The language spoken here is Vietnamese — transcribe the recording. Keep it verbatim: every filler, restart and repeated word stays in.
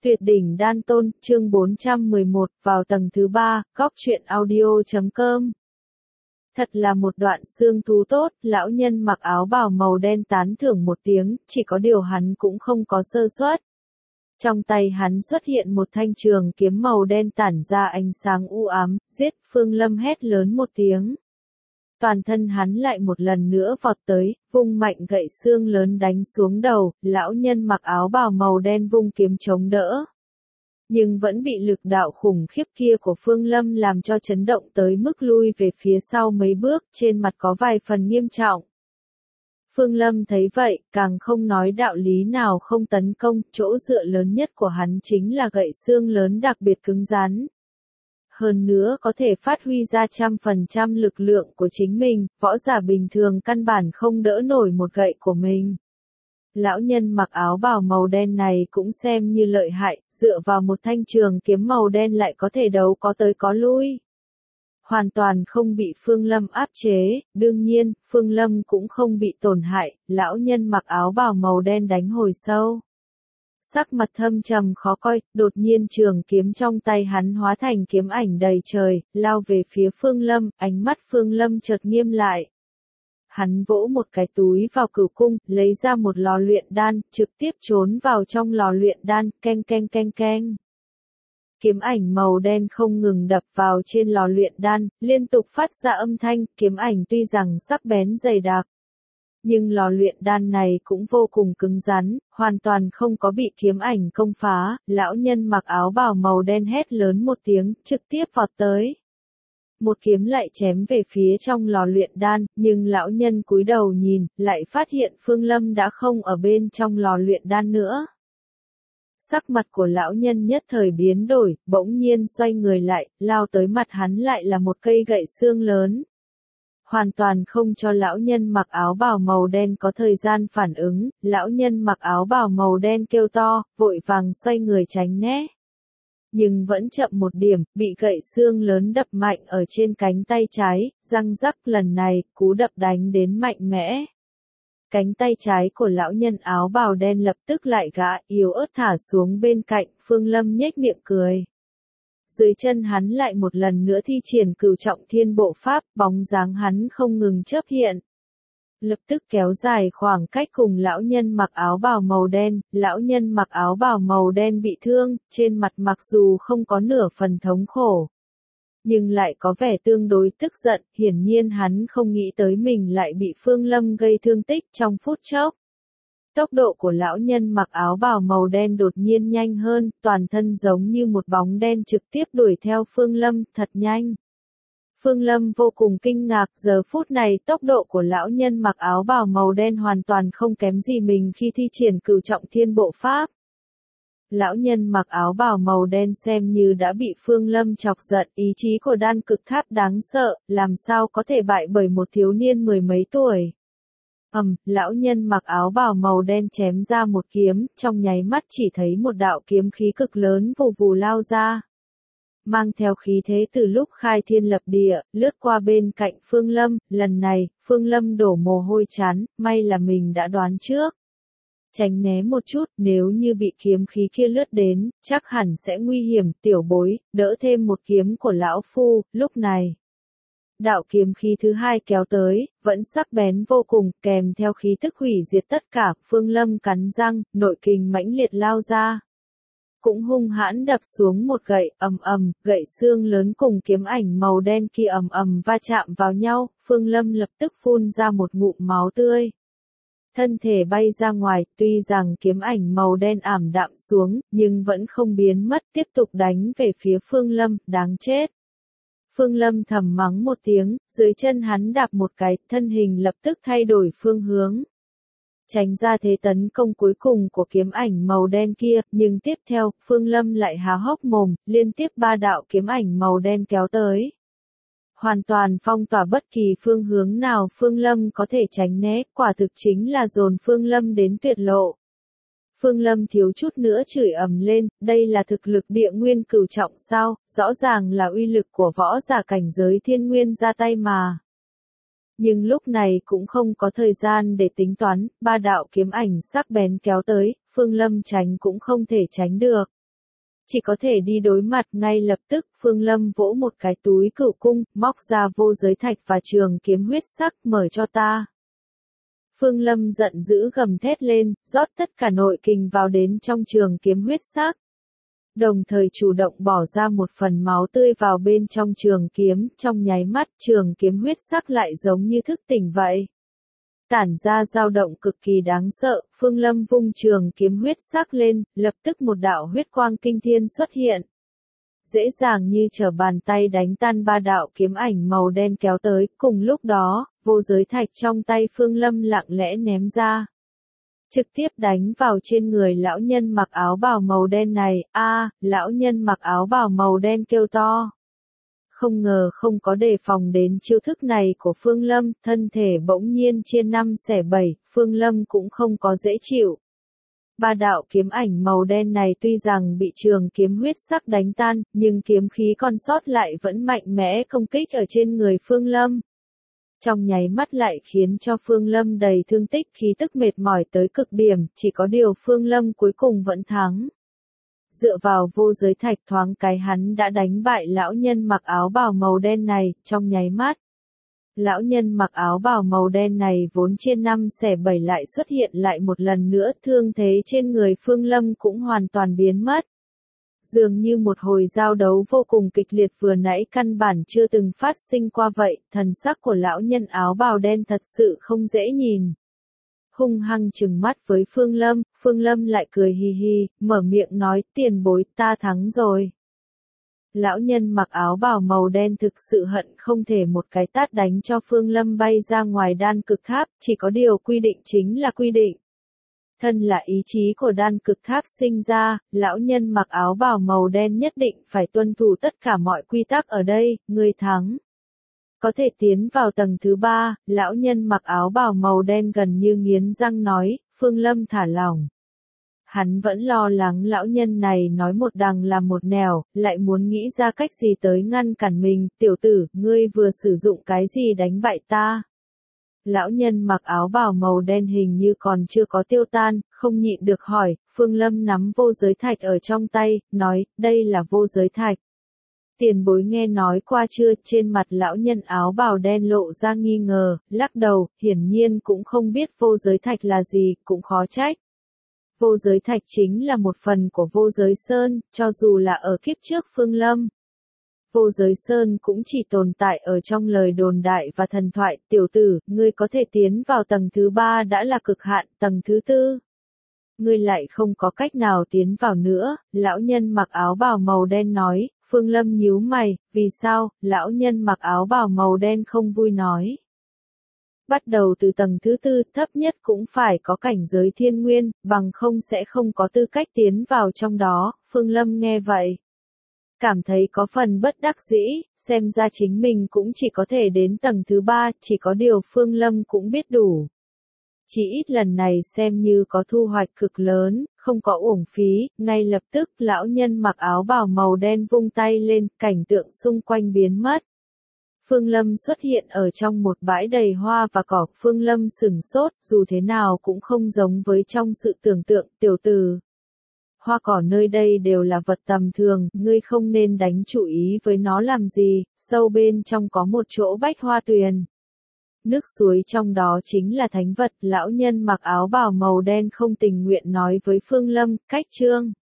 Tuyệt đỉnh đan tôn, chương bốn trăm mười một, vào tầng thứ ba, góc truyện audio chấm com. Thật là một đoạn xương thú tốt, lão nhân mặc áo bào màu đen tán thưởng một tiếng, chỉ có điều hắn cũng không có sơ suất. Trong tay hắn xuất hiện một thanh trường kiếm màu đen tản ra ánh sáng u ám, giết. Phương Lâm hét lớn một tiếng. Toàn thân hắn lại một lần nữa vọt tới, vung mạnh gậy xương lớn đánh xuống đầu, lão nhân mặc áo bào màu đen vung kiếm chống đỡ. Nhưng vẫn bị lực đạo khủng khiếp kia của Phương Lâm làm cho chấn động tới mức lui về phía sau mấy bước, trên mặt có vài phần nghiêm trọng. Phương Lâm thấy vậy, càng không nói đạo lý nào không tấn công, chỗ dựa lớn nhất của hắn chính là gậy xương lớn đặc biệt cứng rắn. Hơn nữa có thể phát huy ra trăm phần trăm lực lượng của chính mình, võ giả bình thường căn bản không đỡ nổi một gậy của mình. Lão nhân mặc áo bào màu đen này cũng xem như lợi hại, dựa vào một thanh trường kiếm màu đen lại có thể đấu có tới có lui. Hoàn toàn không bị Phương Lâm áp chế, đương nhiên, Phương Lâm cũng không bị tổn hại, lão nhân mặc áo bào màu đen đánh hồi sâu. Sắc mặt thâm trầm khó coi, đột nhiên trường kiếm trong tay hắn hóa thành kiếm ảnh đầy trời, lao về phía Phương Lâm, ánh mắt Phương Lâm chợt nghiêm lại. Hắn vỗ một cái túi vào cửu cung, lấy ra một lò luyện đan, trực tiếp trốn vào trong lò luyện đan, keng keng keng keng. Kiếm ảnh màu đen không ngừng đập vào trên lò luyện đan, liên tục phát ra âm thanh, kiếm ảnh tuy rằng sắc bén dày đặc. Nhưng lò luyện đan này cũng vô cùng cứng rắn, hoàn toàn không có bị kiếm ảnh công phá, lão nhân mặc áo bào màu đen hét lớn một tiếng, trực tiếp vọt tới. Một kiếm lại chém về phía trong lò luyện đan, nhưng lão nhân cúi đầu nhìn, lại phát hiện Phương Lâm đã không ở bên trong lò luyện đan nữa. Sắc mặt của lão nhân nhất thời biến đổi, bỗng nhiên xoay người lại, lao tới mặt hắn lại là một cây gậy xương lớn. Hoàn toàn không cho lão nhân mặc áo bào màu đen có thời gian phản ứng, lão nhân mặc áo bào màu đen kêu to, vội vàng xoay người tránh né. Nhưng vẫn chậm một điểm, bị gậy xương lớn đập mạnh ở trên cánh tay trái, răng rắc lần này, cú đập đánh đến mạnh mẽ. Cánh tay trái của lão nhân áo bào đen lập tức lại gã, yếu ớt thả xuống bên cạnh, Phương Lâm nhếch miệng cười. Dưới chân hắn lại một lần nữa thi triển cửu trọng thiên bộ pháp, bóng dáng hắn không ngừng chớp hiện. Lập tức kéo dài khoảng cách cùng lão nhân mặc áo bào màu đen, lão nhân mặc áo bào màu đen bị thương, trên mặt mặc dù không có nửa phần thống khổ. Nhưng lại có vẻ tương đối tức giận, hiển nhiên hắn không nghĩ tới mình lại bị Phương Lâm gây thương tích trong phút chốc. Tốc độ của lão nhân mặc áo bào màu đen đột nhiên nhanh hơn, toàn thân giống như một bóng đen trực tiếp đuổi theo Phương Lâm, thật nhanh. Phương Lâm vô cùng kinh ngạc, giờ phút này tốc độ của lão nhân mặc áo bào màu đen hoàn toàn không kém gì mình khi thi triển cửu trọng thiên bộ pháp. Lão nhân mặc áo bào màu đen xem như đã bị Phương Lâm chọc giận, ý chí của đan cực tháp đáng sợ, làm sao có thể bại bởi một thiếu niên mười mấy tuổi. Ầm, um, lão nhân mặc áo bào màu đen chém ra một kiếm, trong nháy mắt chỉ thấy một đạo kiếm khí cực lớn vù vù lao ra. Mang theo khí thế từ lúc khai thiên lập địa, lướt qua bên cạnh Phương Lâm, lần này, Phương Lâm đổ mồ hôi chán, may là mình đã đoán trước. Tránh né một chút, nếu như bị kiếm khí kia lướt đến, chắc hẳn sẽ nguy hiểm, tiểu bối, đỡ thêm một kiếm của lão phu, lúc này. Đạo kiếm khí thứ hai kéo tới, vẫn sắc bén vô cùng, kèm theo khí tức hủy diệt tất cả, Phương Lâm cắn răng, nội kình mãnh liệt lao ra. Cũng hung hãn đập xuống một gậy, ầm ầm, gậy xương lớn cùng kiếm ảnh màu đen kia ầm ầm va chạm vào nhau, Phương Lâm lập tức phun ra một ngụm máu tươi. Thân thể bay ra ngoài, tuy rằng kiếm ảnh màu đen ảm đạm xuống, nhưng vẫn không biến mất, tiếp tục đánh về phía Phương Lâm, đáng chết. Phương Lâm thầm mắng một tiếng, dưới chân hắn đạp một cái, thân hình lập tức thay đổi phương hướng. Tránh ra thế tấn công cuối cùng của kiếm ảnh màu đen kia, nhưng tiếp theo, Phương Lâm lại há hốc mồm, liên tiếp ba đạo kiếm ảnh màu đen kéo tới. Hoàn toàn phong tỏa bất kỳ phương hướng nào Phương Lâm có thể tránh né, quả thực chính là dồn Phương Lâm đến tuyệt lộ. Phương Lâm thiếu chút nữa chửi ầm lên, đây là thực lực địa nguyên cửu trọng sao, rõ ràng là uy lực của võ giả cảnh giới thiên nguyên ra tay mà. Nhưng lúc này cũng không có thời gian để tính toán, ba đạo kiếm ảnh sắc bén kéo tới, Phương Lâm tránh cũng không thể tránh được. chỉ có thể đi đối mặt. Ngay lập tức Phương Lâm vỗ một cái túi cửu cung, móc ra vô giới thạch và trường kiếm huyết sắc, mở cho ta. Phương Lâm giận dữ gầm thét lên, rót tất cả nội kình vào đến trong trường kiếm huyết sắc. Đồng thời chủ động bỏ ra một phần máu tươi vào bên trong trường kiếm, trong nháy mắt trường kiếm huyết sắc lại giống như thức tỉnh vậy. Tản ra dao động cực kỳ đáng sợ, Phương Lâm vung trường kiếm huyết sắc lên, lập tức một đạo huyết quang kinh thiên xuất hiện. Dễ dàng như trở bàn tay đánh tan ba đạo kiếm ảnh màu đen kéo tới, cùng lúc đó, vô giới thạch trong tay Phương Lâm lặng lẽ ném ra. Trực tiếp đánh vào trên người lão nhân mặc áo bào màu đen này, a, lão nhân mặc áo bào màu đen kêu to. Không ngờ không có đề phòng đến chiêu thức này của Phương Lâm, thân thể bỗng nhiên chia năm xẻ bảy, Phương Lâm cũng không có dễ chịu. Ba đạo kiếm ảnh màu đen này tuy rằng bị trường kiếm huyết sắc đánh tan, nhưng kiếm khí còn sót lại vẫn mạnh mẽ công kích ở trên người Phương Lâm. Trong nháy mắt lại khiến cho Phương Lâm đầy thương tích, khí tức mệt mỏi tới cực điểm, chỉ có điều Phương Lâm cuối cùng vẫn thắng. Dựa vào vô giới thạch thoáng cái hắn đã đánh bại lão nhân mặc áo bào màu đen này, trong nháy mắt. Lão nhân mặc áo bào màu đen này vốn chia năm xẻ bảy lại xuất hiện lại một lần nữa, thương thế trên người Phương Lâm cũng hoàn toàn biến mất. Dường như một hồi giao đấu vô cùng kịch liệt vừa nãy căn bản chưa từng phát sinh qua vậy, thần sắc của lão nhân áo bào đen thật sự không dễ nhìn. Hung hăng trừng mắt với Phương Lâm, Phương Lâm lại cười hì hì, mở miệng nói, tiền bối, ta thắng rồi. Lão nhân mặc áo bào màu đen thực sự hận không thể một cái tát đánh cho Phương Lâm bay ra ngoài đan cực tháp, chỉ có điều quy định chính là quy định. Thân là ý chí của đan cực tháp sinh ra, lão nhân mặc áo bào màu đen nhất định phải tuân thủ tất cả mọi quy tắc ở đây, người thắng. Có thể tiến vào tầng thứ ba, lão nhân mặc áo bào màu đen gần như nghiến răng nói, Phương Lâm thả lỏng. Hắn vẫn lo lắng lão nhân này nói một đằng làm một nẻo, lại muốn nghĩ ra cách gì tới ngăn cản mình, tiểu tử, ngươi vừa sử dụng cái gì đánh bại ta. Lão nhân mặc áo bào màu đen hình như còn chưa có tiêu tan, không nhịn được hỏi, Phương Lâm nắm vô giới thạch ở trong tay, nói, đây là vô giới thạch. Tiền bối nghe nói qua chưa? Trên mặt lão nhân áo bào đen lộ ra nghi ngờ, lắc đầu, hiển nhiên cũng không biết vô giới thạch là gì, cũng khó trách. Vô giới thạch chính là một phần của vô giới sơn, cho dù là ở kiếp trước Phương Lâm. Vô giới sơn cũng chỉ tồn tại ở trong lời đồn đại và thần thoại, tiểu tử, ngươi có thể tiến vào tầng thứ ba đã là cực hạn, tầng thứ tư. Ngươi lại không có cách nào tiến vào nữa, lão nhân mặc áo bào màu đen nói, Phương Lâm nhíu mày, vì sao, lão nhân mặc áo bào màu đen không vui nói. Bắt đầu từ tầng thứ tư, thấp nhất cũng phải có cảnh giới thiên nguyên, bằng không sẽ không có tư cách tiến vào trong đó, Phương Lâm nghe vậy. Cảm thấy có phần bất đắc dĩ, xem ra chính mình cũng chỉ có thể đến tầng thứ ba, chỉ có điều Phương Lâm cũng biết đủ. Chỉ ít lần này xem như có thu hoạch cực lớn, không có uổng phí, ngay lập tức lão nhân mặc áo bào màu đen vung tay lên, cảnh tượng xung quanh biến mất. Phương Lâm xuất hiện ở trong một bãi đầy hoa và cỏ, Phương Lâm sửng sốt, dù thế nào cũng không giống với trong sự tưởng tượng, tiểu tử. Hoa cỏ nơi đây đều là vật tầm thường, ngươi không nên đánh chú ý với nó làm gì, sâu bên trong có một chỗ bách hoa tuyền. Nước suối trong đó chính là thánh vật, lão nhân mặc áo bào màu đen không tình nguyện nói với Phương Lâm, cách chương.